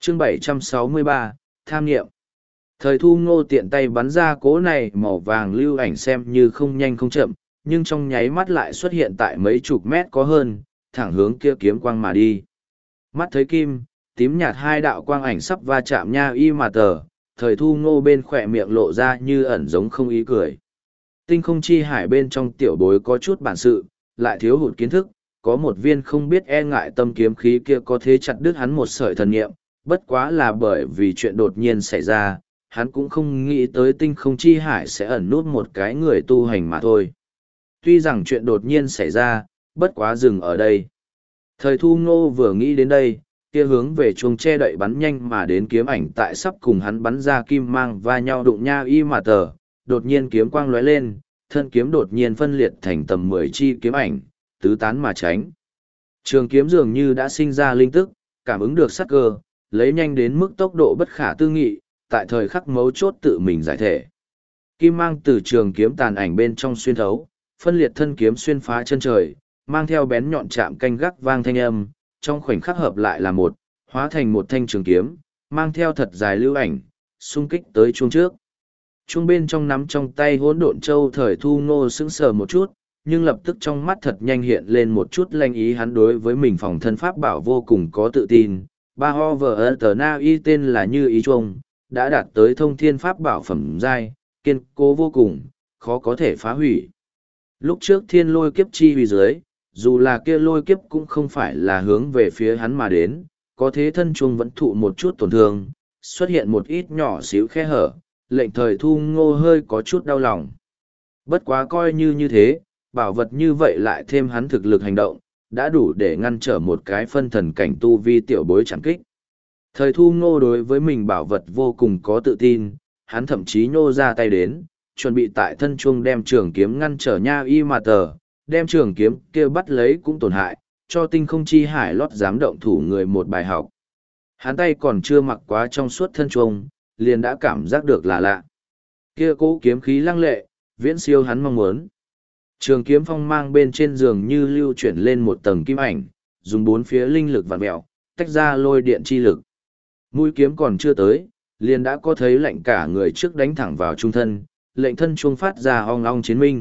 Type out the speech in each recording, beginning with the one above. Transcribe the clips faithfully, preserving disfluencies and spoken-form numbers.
chương bảy trăm sáu mươi ba, tham nghiệm. Thời thu ngô tiện tay bắn ra cỗ này màu vàng lưu ảnh xem như không nhanh không chậm, nhưng trong nháy mắt lại xuất hiện tại mấy chục mét có hơn, thẳng hướng kia kiếm quang mà đi. Mắt thấy kim, tím nhạt hai đạo quang ảnh sắp va chạm nha y mà tờ, thời thu ngô bên khỏe miệng lộ ra như ẩn giống không ý cười. Tinh không chi hải bên trong tiểu bối có chút bản sự, lại thiếu hụt kiến thức, có một viên không biết e ngại tâm kiếm khí kia có thế chặt đứt hắn một sợi thần nghiệm, bất quá là bởi vì chuyện đột nhiên xảy ra, hắn cũng không nghĩ tới tinh không chi hải sẽ ẩn nút một cái người tu hành mà thôi. Tuy rằng chuyện đột nhiên xảy ra, bất quá dừng ở đây. Thời thu ngô vừa nghĩ đến đây, kia hướng về chuông che đậy bắn nhanh mà đến kiếm ảnh tại sắp cùng hắn bắn ra kim mang va nhau đụng nha y mà tờ, đột nhiên kiếm quang lóe lên, thân kiếm đột nhiên phân liệt thành tầm mười chi kiếm ảnh, tứ tán mà tránh. Trường kiếm dường như đã sinh ra linh tức, cảm ứng được sát cơ, lấy nhanh đến mức tốc độ bất khả tư nghị, tại thời khắc mấu chốt tự mình giải thể. Kim mang từ trường kiếm tàn ảnh bên trong xuyên thấu, phân liệt thân kiếm xuyên phá chân trời, mang theo bén nhọn chạm canh gác vang thanh âm, trong khoảnh khắc hợp lại là một, hóa thành một thanh trường kiếm, mang theo thật dài lưu ảnh, xung kích tới chuông trước. Chuông bên trong nắm trong tay hỗn độn châu thời thu ngô sững sờ một chút, nhưng lập tức trong mắt thật nhanh hiện lên một chút lanh ý, hắn đối với mình phòng thân pháp bảo vô cùng có tự tin. Ba ho vờ tờ na y tên là như ý chuông, đã đạt tới thông thiên pháp bảo phẩm giai, kiên cố vô cùng, khó có thể phá hủy. Lúc trước thiên lôi kiếp chi huy dưới, dù là kia lôi kiếp cũng không phải là hướng về phía hắn mà đến, có thế thân chuông vẫn thụ một chút tổn thương, xuất hiện một ít nhỏ xíu khe hở, lệnh thời thu ngô hơi có chút đau lòng. Bất quá coi như như thế, bảo vật như vậy lại thêm hắn thực lực hành động, đã đủ để ngăn trở một cái phân thần cảnh tu vi tiểu bối chẳng kích. Thời thu ngô đối với mình bảo vật vô cùng có tự tin, hắn thậm chí nhô ra tay đến, chuẩn bị tại thân chuông đem trường kiếm ngăn trở nha y mà tờ, đem trường kiếm kia bắt lấy cũng tổn hại, cho tinh không chi hải lót dám động thủ người một bài học. Hắn tay còn chưa mặc quá trong suốt thân chuông, liền đã cảm giác được là lạ. Kia cố kiếm khí lăng lệ, viễn siêu hắn mong muốn. Trường kiếm phong mang bên trên giường như lưu chuyển lên một tầng kim ảnh, dùng bốn phía linh lực vặn mẹo, tách ra lôi điện chi lực. Mũi kiếm còn chưa tới, liền đã có thấy lệnh cả người trước đánh thẳng vào trung thân, lệnh thân chuông phát ra ong ong chiến minh.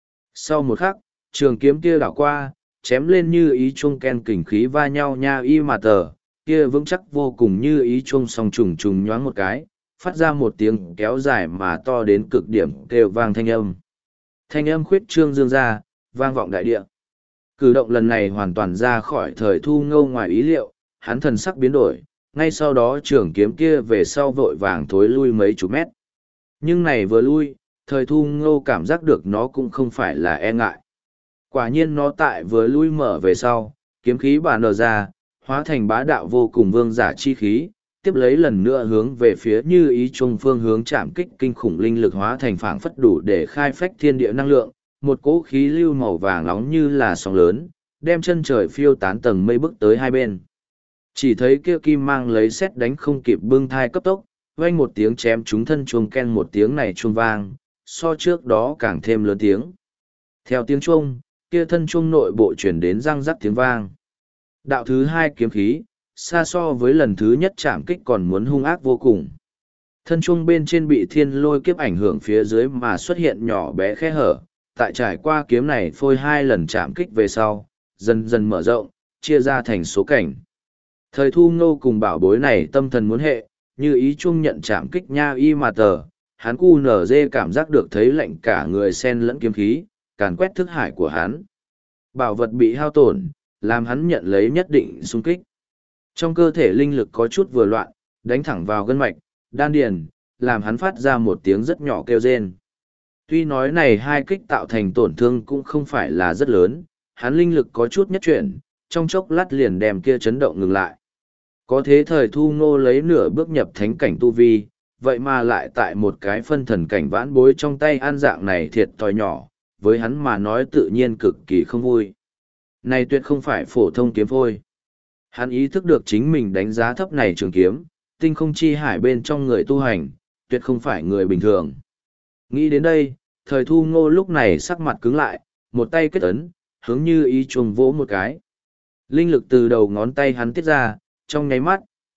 Sau một khắc, trường kiếm kia đảo qua, chém lên như ý chuông ken kình khí va nhau nha y mà tờ, kia vững chắc vô cùng như ý chuông song trùng trùng nhoáng một cái, phát ra một tiếng kéo dài mà to đến cực điểm kêu vang thanh âm. Thanh âm khuyết trương dương ra, vang vọng đại địa. Cử động lần này hoàn toàn ra khỏi thời thu ngô ngoài ý liệu, hắn thần sắc biến đổi, ngay sau đó trường kiếm kia về sau vội vàng thối lui mấy chục mét. Nhưng này vừa lui, thời thu ngô cảm giác được nó cũng không phải là e ngại. Quả nhiên nó tại vừa lui mở về sau, kiếm khí bà nở ra, hóa thành bá đạo vô cùng vương giả chi khí, tiếp lấy lần nữa hướng về phía như ý trung phương hướng chạm kích kinh khủng linh lực hóa thành phảng phất đủ để khai phách thiên địa năng lượng, một cỗ khí lưu màu vàng nóng như là sóng lớn, đem chân trời phiêu tán tầng mây bước tới hai bên. Chỉ thấy kia kim mang lấy sét đánh không kịp bưng thai cấp tốc, vang một tiếng chém trúng thân chuông ken một tiếng này chuông vang, so trước đó càng thêm lớn tiếng. Theo tiếng chuông, kia thân chuông nội bộ chuyển đến răng rắc tiếng vang. Đạo thứ hai kiếm khí, xa so với lần thứ nhất chạm kích còn muốn hung ác vô cùng. Thân chuông bên trên bị thiên lôi kiếp ảnh hưởng phía dưới mà xuất hiện nhỏ bé khe hở, tại trải qua kiếm này phôi hai lần chạm kích về sau, dần dần mở rộng, chia ra thành số cảnh. Thời thu ngô cùng bảo bối này tâm thần muốn hệ, như ý chuông nhận chạm kích nha y mà tờ, hắn cu nở dê cảm giác được thấy lạnh cả người sen lẫn kiếm khí, càn quét thức hải của hắn. Bảo vật bị hao tổn, làm hắn nhận lấy nhất định xung kích. Trong cơ thể linh lực có chút vừa loạn, đánh thẳng vào gân mạch, đan điền, làm hắn phát ra một tiếng rất nhỏ kêu rên. Tuy nói này hai kích tạo thành tổn thương cũng không phải là rất lớn, hắn linh lực có chút nhất chuyển, trong chốc lát liền đem kia chấn động ngừng lại. Có thế thời thu ngô lấy nửa bước nhập thánh cảnh tu vi, vậy mà lại tại một cái phân thần cảnh vãn bối trong tay an dạng này thiệt thòi nhỏ, với hắn mà nói tự nhiên cực kỳ không vui. Này tuyệt không phải phổ thông kiếm phôi. Hắn ý thức được chính mình đánh giá thấp này trường kiếm, tinh không chi hải bên trong người tu hành, tuyệt không phải người bình thường. Nghĩ đến đây, thời thu ngô lúc này sắc mặt cứng lại, một tay kết ấn, hướng như ý chuông vỗ một cái. Linh lực từ đầu ngón tay hắn tiết ra, trong nháy mắt,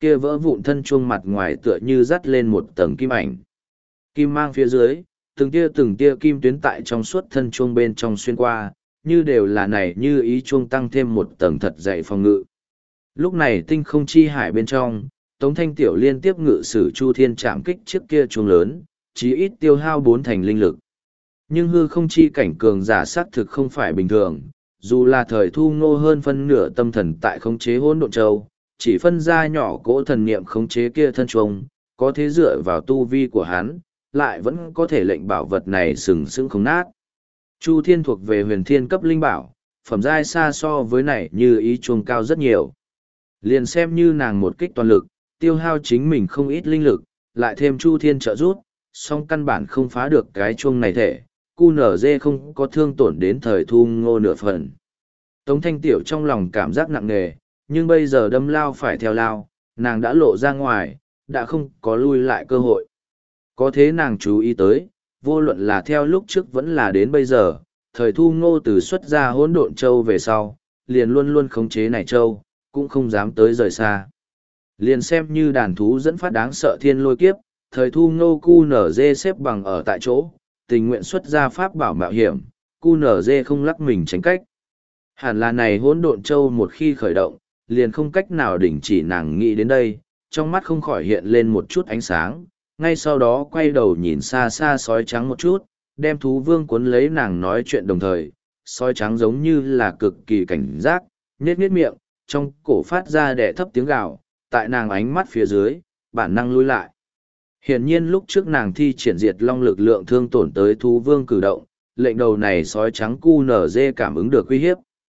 kia vỡ vụn thân chuông mặt ngoài tựa như dắt lên một tầng kim ảnh. Kim mang phía dưới, từng tia từng tia kim tuyến tại trong suốt thân chuông bên trong xuyên qua, như đều là này như ý chuông tăng thêm một tầng thật dày phòng ngự. Lúc này tinh không chi hải bên trong, Tống Thanh Tiểu liên tiếp ngự sử Chu Thiên chạm kích chiếc kia chuông lớn, chí ít tiêu hao bốn thành linh lực. Nhưng hư không chi cảnh cường giả xác thực không phải bình thường, dù là thời thu ngô hơn phân nửa tâm thần tại khống chế hỗn độn châu, chỉ phân ra nhỏ cỗ thần niệm khống chế kia thân chuông, có thế dựa vào tu vi của hắn, lại vẫn có thể lệnh bảo vật này sừng sững không nát. Chu Thiên thuộc về huyền thiên cấp linh bảo, phẩm giai xa so với này như ý chuông cao rất nhiều. Liền xem như nàng một kích toàn lực, tiêu hao chính mình không ít linh lực, lại thêm Chu Thiên trợ giúp, song căn bản không phá được cái chuông này thể, cu nở dê không có thương tổn đến thời thu ngô nửa phần. Tống Thanh Tiểu trong lòng cảm giác nặng nề, nhưng bây giờ đâm lao phải theo lao, nàng đã lộ ra ngoài, đã không có lui lại cơ hội. Có thế nàng chú ý tới, vô luận là theo lúc trước vẫn là đến bây giờ, thời thu ngô từ xuất ra hỗn độn châu về sau, liền luôn luôn khống chế này châu, cũng không dám tới rời xa. Liền xem như đàn thú dẫn phát đáng sợ thiên lôi kiếp, thời thu ngô cu nở dê xếp bằng ở tại chỗ, tình nguyện xuất ra pháp bảo mạo hiểm, cu nở dê không lắc mình tránh cách. Hẳn là này hỗn độn châu một khi khởi động, liền không cách nào đình chỉ nàng nghĩ đến đây, trong mắt không khỏi hiện lên một chút ánh sáng, ngay sau đó quay đầu nhìn xa xa sói trắng một chút, đem thú vương cuốn lấy nàng nói chuyện đồng thời, sói trắng giống như là cực kỳ cảnh giác, nhếch nhếch miệng, trong cổ phát ra đẻ thấp tiếng gào, tại nàng ánh mắt phía dưới, bản năng lui lại. Hiển nhiên lúc trước nàng thi triển diệt long lực lượng thương tổn tới thú vương cử động, lệnh đầu này sói trắng cu nở dê cảm ứng được uy hiếp.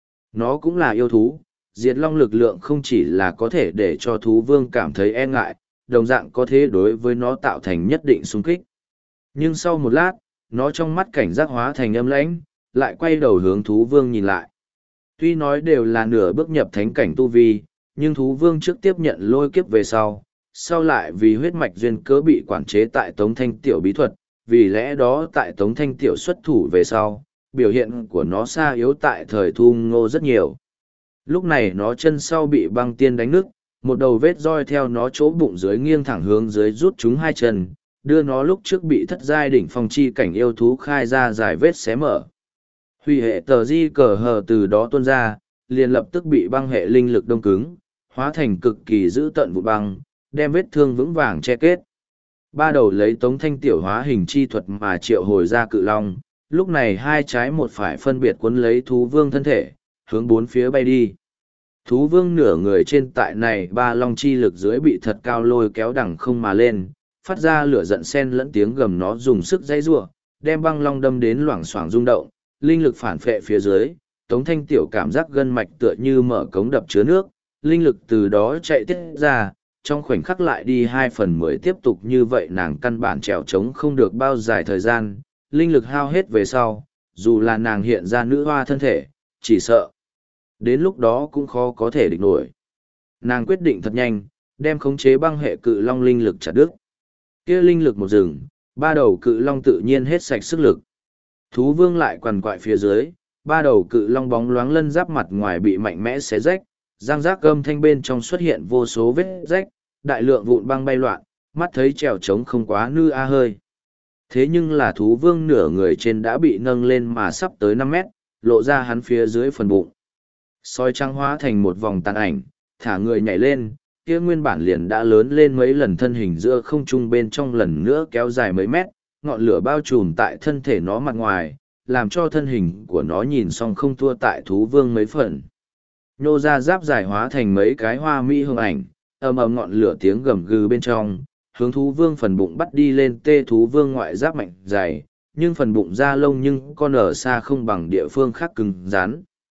Nó cũng là yêu thú, diệt long lực lượng không chỉ là có thể để cho thú vương cảm thấy e ngại, đồng dạng có thể đối với nó tạo thành nhất định xung kích. Nhưng sau một lát, nó trong mắt cảnh giác hóa thành âm lãnh, lại quay đầu hướng thú vương nhìn lại. Tuy nói đều là nửa bước nhập thánh cảnh tu vi, nhưng thú vương trước tiếp nhận lôi kiếp về sau, sau lại vì huyết mạch duyên cớ bị quản chế tại Tống Thanh Tiểu bí thuật, vì lẽ đó tại Tống Thanh Tiểu xuất thủ về sau, biểu hiện của nó xa yếu tại thời thu ngô rất nhiều. Lúc này nó chân sau bị băng tiên đánh nứt, một đầu vết roi theo nó chỗ bụng dưới nghiêng thẳng hướng dưới rút chúng hai chân, đưa nó lúc trước bị thất giai đỉnh phong chi cảnh yêu thú khai ra dài vết xé mở. Huy hệ tờ di cờ hờ từ đó tuôn ra, liền lập tức bị băng hệ linh lực đông cứng, hóa thành cực kỳ dữ tận vụ băng, đem vết thương vững vàng che kết. Ba đầu lấy Tống Thanh Tiểu hóa hình chi thuật mà triệu hồi ra cự long, lúc này hai trái một phải phân biệt cuốn lấy thú vương thân thể, hướng bốn phía bay đi. Thú vương nửa người trên tại này ba long chi lực dưới bị thật cao lôi kéo đằng không mà lên, phát ra lửa giận sen lẫn tiếng gầm, nó dùng sức dây rủa, đem băng long đâm đến loảng xoảng rung động, linh lực phản phệ phía dưới, Tống Thanh Tiểu cảm giác gân mạch tựa như mở cống đập chứa nước, linh lực từ đó chạy tiết ra, trong khoảnh khắc lại đi hai phần mười tiếp tục như vậy nàng căn bản trèo trống không được bao dài thời gian, linh lực hao hết về sau, dù là nàng hiện ra nữ hoa thân thể, chỉ sợ. Đến lúc đó cũng khó có thể địch nổi. Nàng quyết định thật nhanh, đem khống chế băng hệ cự long linh lực chặt đứt. Kia linh lực một rừng, ba đầu cự long tự nhiên hết sạch sức lực. Thú vương lại quằn quại phía dưới, ba đầu cự long bóng loáng lân giáp mặt ngoài bị mạnh mẽ xé rách, răng rác gầm thanh bên trong xuất hiện vô số vết rách, đại lượng vụn băng bay loạn, mắt thấy trèo trống không quá nư a hơi. Thế nhưng là thú vương nửa người trên đã bị nâng lên mà sắp tới năm mét, lộ ra hắn phía dưới phần bụng. Sói trắng hóa thành một vòng tàn ảnh, thả người nhảy lên, kia nguyên bản liền đã lớn lên mấy lần thân hình giữa không trung bên trong lần nữa kéo dài mấy mét, ngọn lửa bao trùm tại thân thể nó mặt ngoài, làm cho thân hình của nó nhìn xong không thua tại thú vương mấy phần. Nhô ra giáp dài hóa thành mấy cái hoa mỹ hương ảnh, ầm ầm ngọn lửa tiếng gầm gừ bên trong, hướng thú vương phần bụng bắt đi lên. Tê thú vương ngoại giáp mạnh dày, nhưng phần bụng da lông nhưng con ở xa không bằng địa phương khác cứng rắn.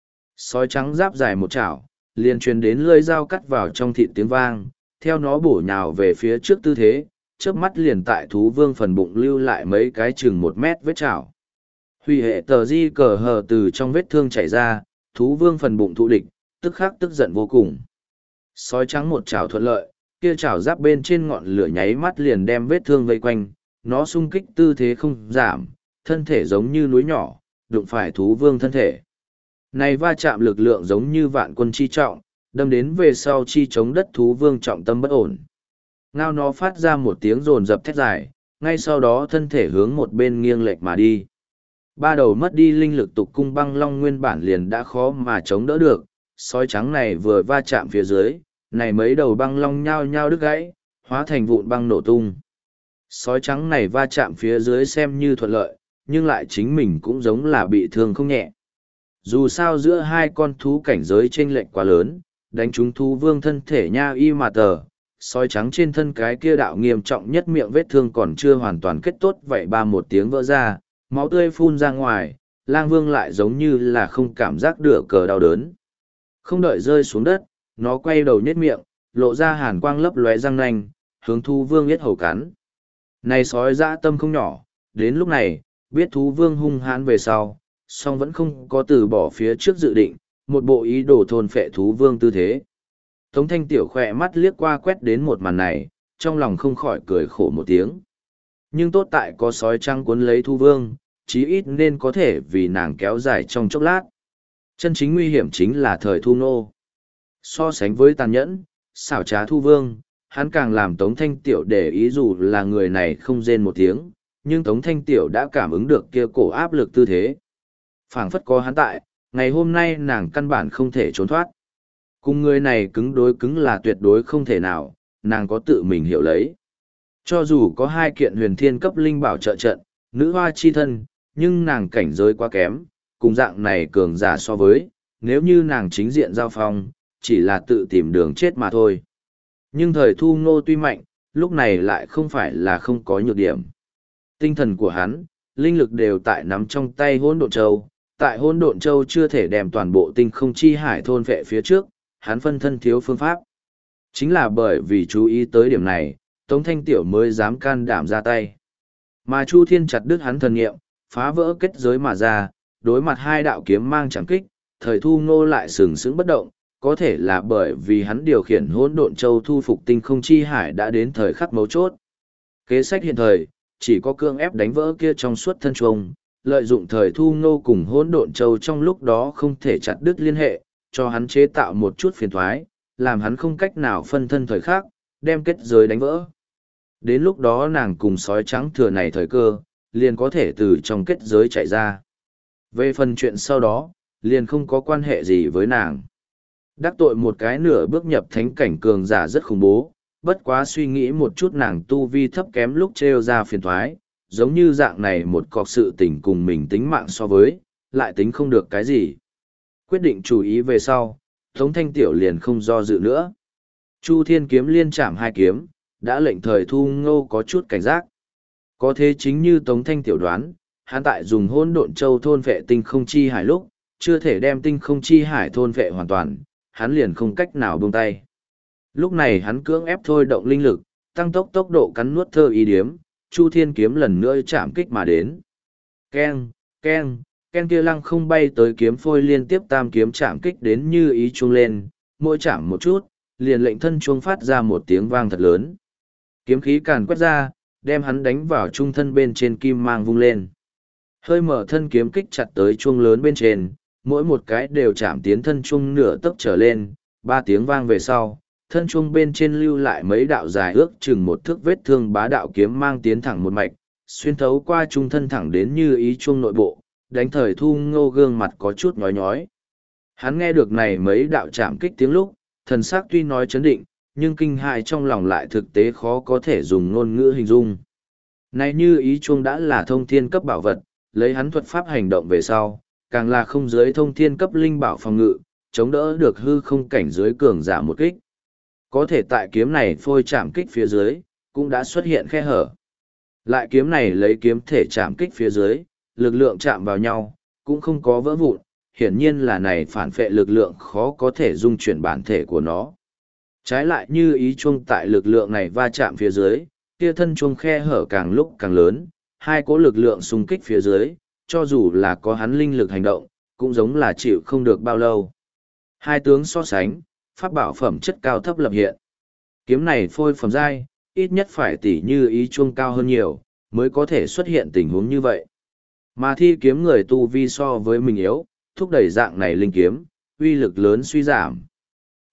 Sói trắng giáp dài một chảo, liền truyền đến lưỡi dao cắt vào trong thịt tiếng vang, theo nó bổ nhào về phía trước tư thế, chớp mắt liền tại thú vương phần bụng lưu lại mấy cái chừng một mét vết chảo. Huy hệ tờ di cờ hờ từ trong vết thương chảy ra, thú vương phần bụng thụ địch, tức khắc tức giận vô cùng. Sói trắng một chảo thuận lợi, kia chảo giáp bên trên ngọn lửa nháy mắt liền đem vết thương vây quanh, nó xung kích tư thế không giảm, thân thể giống như núi nhỏ, đụng phải thú vương thân thể. Này va chạm lực lượng giống như vạn quân chi trọng, Đâm đến về sau chi chống đất thú vương trọng tâm bất ổn. Ngao nó phát ra một tiếng rồn rập thét dài, ngay sau đó thân thể hướng một bên nghiêng lệch mà đi. Ba đầu mất đi linh lực tục cung băng long nguyên bản liền đã khó mà chống đỡ được, sói trắng này vừa va chạm phía dưới, này mấy đầu băng long nhao nhao đứt gãy, hóa thành vụn băng nổ tung. Sói trắng này va chạm phía dưới xem như thuận lợi, nhưng lại chính mình cũng giống là bị thương không nhẹ. Dù sao giữa hai con thú cảnh giới chênh lệch quá lớn, đánh trúng thú vương thân thể nha y mà tờ, sói trắng trên thân cái kia đạo nghiêm trọng nhất miệng vết thương còn chưa hoàn toàn kết tốt vậy ba một tiếng vỡ ra, máu tươi phun ra ngoài, lang vương lại giống như là không cảm giác được cờ đau đớn. Không đợi rơi xuống đất, nó quay đầu nhếch miệng, lộ ra hàn quang lấp lóe răng nanh, hướng thú vương yết hầu cắn. Này sói dã tâm không nhỏ, đến lúc này, biết thú vương hung hãn về sau, song vẫn không có từ bỏ phía trước dự định, một bộ ý đồ thôn phệ thú vương tư thế. Tống Thanh Tiểu khỏe mắt liếc qua quét đến một màn này, trong lòng không khỏi cười khổ một tiếng. Nhưng tốt tại có sói trăng cuốn lấy thú vương, chí ít nên có thể vì nàng kéo dài trong chốc lát. Chân chính nguy hiểm chính là thời thu nô. So sánh với tàn nhẫn, xảo trá thu vương, hắn càng làm Tống Thanh Tiểu để ý dù là người này không rên một tiếng, nhưng Tống Thanh Tiểu đã cảm ứng được kia cổ áp lực tư thế. Phảng phất có hắn tại, ngày hôm nay nàng căn bản không thể trốn thoát. Cùng người này cứng đối cứng là tuyệt đối không thể nào, nàng có tự mình hiểu lấy. Cho dù có hai kiện huyền thiên cấp linh bảo trợ trận, nữ hoa chi thân, nhưng nàng cảnh giới quá kém, cùng dạng này cường giả so với, nếu như nàng chính diện giao phong, chỉ là tự tìm đường chết mà thôi. Nhưng thời thu ngô tuy mạnh, lúc này lại không phải là không có nhược điểm. Tinh thần của hắn, linh lực đều tại nắm trong tay hỗn độn châu, tại hỗn độn châu chưa thể đem toàn bộ tinh không chi hải thôn vệ phía trước, hắn phân thân thiếu phương pháp. Chính là bởi vì chú ý tới điểm này, Tống Thanh Tiểu mới dám can đảm ra tay. Mà Chu Thiên chặt đứt hắn thần nghiệm, phá vỡ kết giới mà ra, đối mặt hai đạo kiếm mang chẳng kích, thời thu ngô lại sừng sững bất động, có thể là bởi vì hắn điều khiển hỗn độn châu thu phục tinh không chi hải đã đến thời khắc mấu chốt. Kế sách hiện thời, chỉ có cương ép đánh vỡ kia trong suốt thân chuông, lợi dụng thời thu ngô cùng hỗn độn châu trong lúc đó không thể chặt đứt liên hệ, cho hắn chế tạo một chút phiền thoái, làm hắn không cách nào phân thân thời khắc, đem kết giới đánh vỡ. Đến lúc đó nàng cùng sói trắng thừa này thời cơ, liền có thể từ trong kết giới chạy ra. Về phần chuyện sau đó, liền không có quan hệ gì với nàng. Đắc tội một cái nửa bước nhập thánh cảnh cường giả rất khủng bố, bất quá suy nghĩ một chút nàng tu vi thấp kém lúc trêu ra phiền thoái, giống như dạng này một cọc sự tình cùng mình tính mạng so với, lại tính không được cái gì. Quyết định chú ý về sau, Tống Thanh Tiểu liền không do dự nữa. Chu Thiên kiếm liên chạm hai kiếm, đã lệnh thời thu ngô có chút cảnh giác. Có thế chính như Tống Thanh Tiểu đoán, hắn tại dùng hỗn độn châu thôn vệ tinh không chi hải lúc, chưa thể đem tinh không chi hải thôn vệ hoàn toàn, hắn liền không cách nào buông tay. Lúc này hắn cưỡng ép thôi động linh lực, tăng tốc tốc độ cắn nuốt thơ ý điếm, Chu Thiên kiếm lần nữa chạm kích mà đến. Keng, keng, keng kia lăng không bay tới kiếm phôi liên tiếp tam kiếm chạm kích đến như ý chuông lên, mỗi chạm một chút, liền lệnh thân chuông phát ra một tiếng vang thật lớn. Kiếm khí càn quét ra, đem hắn đánh vào trung thân bên trên kim mang vung lên. Hơi mở thân kiếm kích chặt tới chuông lớn bên trên, mỗi một cái đều chạm tiến thân chuông nửa tấc trở lên, ba tiếng vang về sau, thân chuông bên trên lưu lại mấy đạo dài ước chừng một thước vết thương bá đạo kiếm mang tiến thẳng một mạch, xuyên thấu qua trung thân thẳng đến như ý chuông nội bộ, đánh thời thu ngô gương mặt có chút nhói nhói. Hắn nghe được này mấy đạo chạm kích tiếng lúc, thần sắc tuy nói chấn định, nhưng kinh hại trong lòng lại thực tế khó có thể dùng ngôn ngữ hình dung. Này như ý chuông đã là thông thiên cấp bảo vật, lấy hắn thuật pháp hành động về sau, càng là không giới thông thiên cấp linh bảo phòng ngự, chống đỡ được hư không cảnh giới cường giả một kích. Có thể tại kiếm này phôi chạm kích phía dưới, cũng đã xuất hiện khe hở. Lại kiếm này lấy kiếm thể chạm kích phía dưới, lực lượng chạm vào nhau, cũng không có vỡ vụn, hiển nhiên là này phản phệ lực lượng khó có thể dung chuyển bản thể của nó. Trái lại như ý chuông tại lực lượng này va chạm phía dưới, kia thân chuông khe hở càng lúc càng lớn, hai cỗ lực lượng xung kích phía dưới, cho dù là có hắn linh lực hành động, cũng giống là chịu không được bao lâu. Hai tướng so sánh, pháp bảo phẩm chất cao thấp lập hiện. Kiếm này phôi phẩm giai, ít nhất phải tỷ như ý chuông cao hơn nhiều, mới có thể xuất hiện tình huống như vậy. Mà thi kiếm người tu vi so với mình yếu, thúc đẩy dạng này linh kiếm, uy lực lớn suy giảm.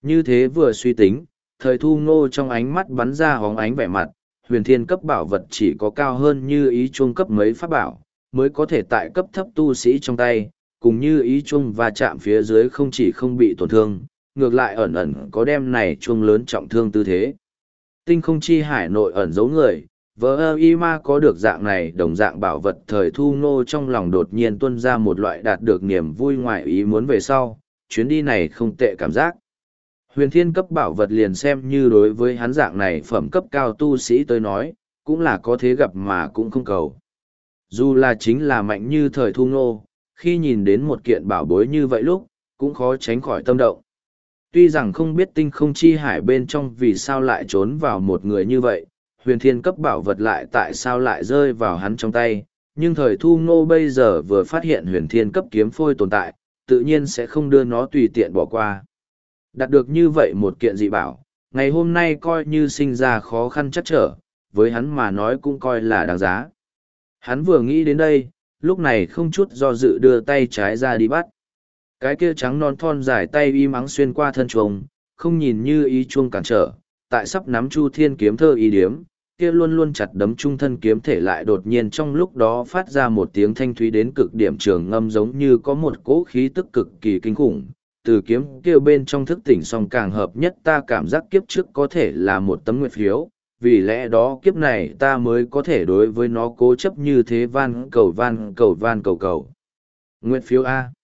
Như thế vừa suy tính, thời thu ngô trong ánh mắt bắn ra hóng ánh vẻ mặt, huyền thiên cấp bảo vật chỉ có cao hơn như ý chuông cấp mấy pháp bảo, mới có thể tại cấp thấp tu sĩ trong tay, cùng như ý chuông và chạm phía dưới không chỉ không bị tổn thương, ngược lại ẩn ẩn có đem này chuông lớn trọng thương tư thế. Tinh không chi hải nội ẩn giấu người, vỡ ơ y ma có được dạng này đồng dạng bảo vật thời thu ngô trong lòng đột nhiên tuôn ra một loại đạt được niềm vui ngoài ý muốn về sau, chuyến đi này không tệ cảm giác. Huyền thiên cấp bảo vật liền xem như đối với hắn dạng này phẩm cấp cao tu sĩ tới nói, cũng là có thế gặp mà cũng không cầu. Dù là chính là mạnh như thời thu ngô, khi nhìn đến một kiện bảo bối như vậy lúc, cũng khó tránh khỏi tâm động. Tuy rằng không biết tinh không chi hải bên trong vì sao lại trốn vào một người như vậy, huyền thiên cấp bảo vật lại tại sao lại rơi vào hắn trong tay, nhưng thời thu ngô bây giờ vừa phát hiện huyền thiên cấp kiếm phôi tồn tại, tự nhiên sẽ không đưa nó tùy tiện bỏ qua. Đạt được như vậy một kiện dị bảo, ngày hôm nay coi như sinh ra khó khăn chắc trở, với hắn mà nói cũng coi là đáng giá. Hắn vừa nghĩ đến đây, lúc này không chút do dự đưa tay trái ra đi bắt. Cái kia trắng non thon dài tay y mắng xuyên qua thân chuông, không nhìn như ý chuông cản trở, tại sắp nắm chu thiên kiếm thơ y điếm, kia luôn luôn chặt đấm trung thân kiếm thể lại đột nhiên trong lúc đó phát ra một tiếng thanh thúy đến cực điểm trường ngâm giống như có một cỗ khí tức cực kỳ kinh khủng. Từ kiếm kêu bên trong thức tỉnh song càng hợp nhất ta cảm giác kiếp trước có thể là một tấm nguyệt phiếu, vì lẽ đó kiếp này ta mới có thể đối với nó cố chấp như thế van cầu van cầu van cầu cầu. Nguyệt phiếu A.